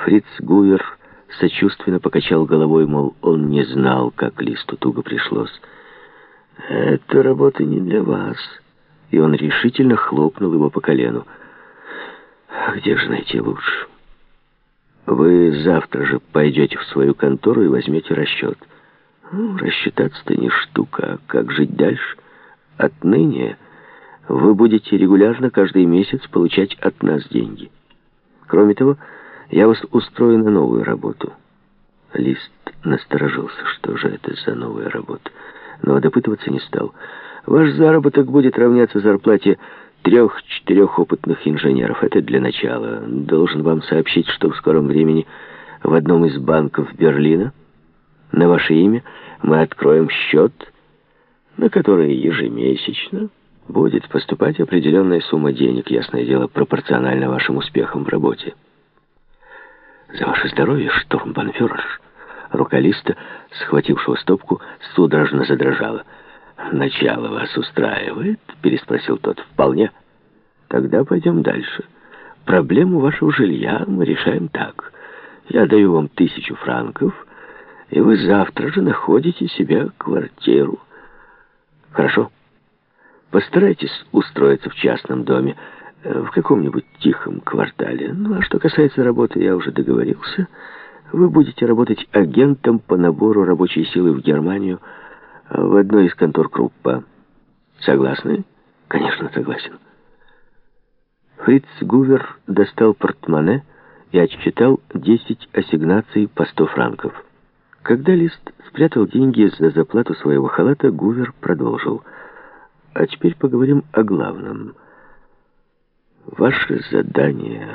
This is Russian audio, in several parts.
Фриц Гувер сочувственно покачал головой, мол, он не знал, как Листу туго пришлось. «Эта работа не для вас». И он решительно хлопнул его по колену. «Где же найти лучше? Вы завтра же пойдете в свою контору и возьмете расчет». «Рассчитаться-то не штука, а как жить дальше? Отныне вы будете регулярно каждый месяц получать от нас деньги. Кроме того, я вас устрою на новую работу». Лист насторожился. Что же это за новая работа? Но допытываться не стал. «Ваш заработок будет равняться зарплате 3-4 опытных инженеров. Это для начала. Должен вам сообщить, что в скором времени в одном из банков Берлина на ваше имя мы откроем счет, на который ежемесячно будет поступать определенная сумма денег, ясное дело, пропорционально вашим успехам в работе». «За ваше здоровье, штурмбанфюрер!» Рука Листа, схватившего стопку, судорожно задрожала. «Начало вас устраивает?» — переспросил тот. «Вполне. Тогда пойдем дальше. Проблему вашего жилья мы решаем так. Я даю вам 1000 франков, и вы завтра же находите себе квартиру. Хорошо? Постарайтесь устроиться в частном доме, в каком-нибудь тихом квартале. Ну, а что касается работы, я уже договорился. Вы будете работать агентом по набору рабочей силы в Германию в одной из контор Круппа. Согласны?» «Конечно, согласен». Фриц Гувер достал портмоне и отсчитал 10 ассигнаций по 100 франков. Когда Лист спрятал деньги за заплату своего халата, Гувер продолжил. «А теперь поговорим о главном. Ваше задание...»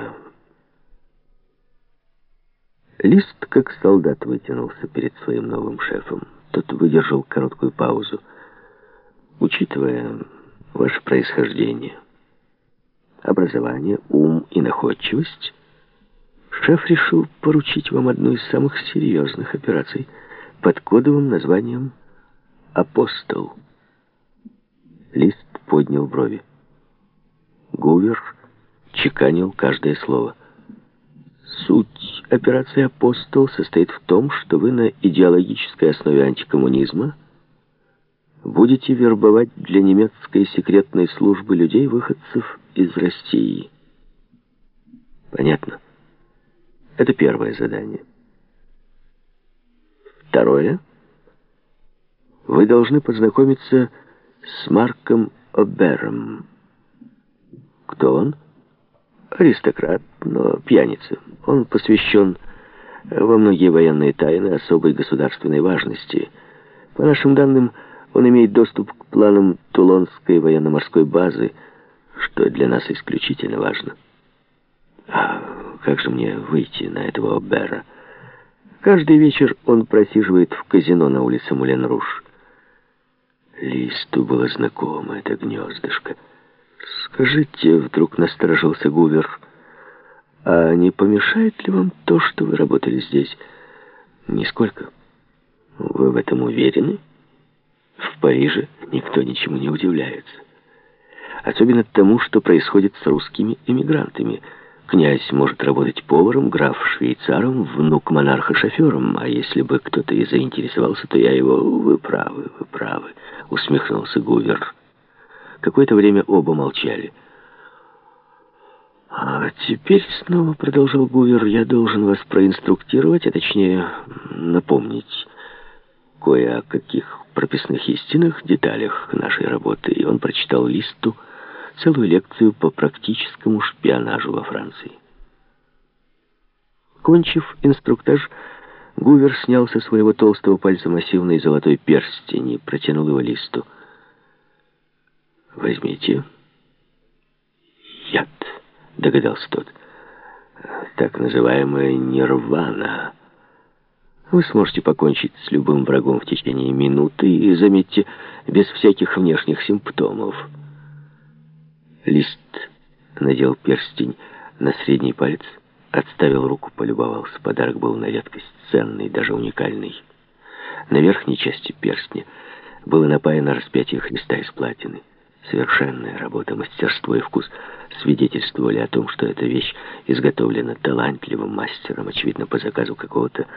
Лист, как солдат, вытянулся перед своим новым шефом. Тот выдержал короткую паузу. «Учитывая ваше происхождение, образование, ум и находчивость, шеф решил поручить вам одну из самых серьезных операций под кодовым названием «Апостол». Лист поднял брови. Гувер чеканил каждое слово. «Суть операции «Апостол» состоит в том, что вы на идеологической основе антикоммунизма будете вербовать для немецкой секретной службы людей-выходцев из России». Понятно? Это первое задание. Второе. Вы должны познакомиться с Марком Обером. Кто он? Аристократ, но пьяница. Он посвящен во многие военные тайны особой государственной важности. По нашим данным, он имеет доступ к планам Тулонской военно-морской базы, что для нас исключительно важно. А как же мне выйти на этого Обера? Каждый вечер он просиживает в казино на улице Мулен-Руж. Листу было знакомо это гнездышко. «Скажите», — вдруг насторожился Гувер, «а не помешает ли вам то, что вы работали здесь?» «Нисколько». «Вы в этом уверены?» «В Париже никто ничему не удивляется. Особенно тому, что происходит с русскими эмигрантами. Князь может работать поваром, граф швейцаром, внук монарха шофером. А если бы кто-то и заинтересовался, то я его...» вы правы», — усмехнулся Гувер. Какое-то время оба молчали. «А теперь снова, — продолжал Гувер, — я должен вас проинструктировать, а точнее напомнить кое о каких прописных истинных деталях нашей работы». И он прочитал Листу целую лекцию по практическому шпионажу во Франции. Кончив инструктаж, Гувер снял со своего толстого пальца массивный золотой перстень и протянул его Листу. «Возьмите». «Яд», — догадался тот. «Так называемая нирвана. Вы сможете покончить с любым врагом в течение минуты и, заметьте, без всяких внешних симптомов». Лист надел перстень на средний палец, отставил руку, полюбовался. Подарок был на редкость ценный, даже уникальный. На верхней части перстня было напаяно распятие Христа из платины. Совершенная работа, мастерство и вкус свидетельствовали о том, что эта вещь изготовлена талантливым мастером, очевидно, по заказу какого-то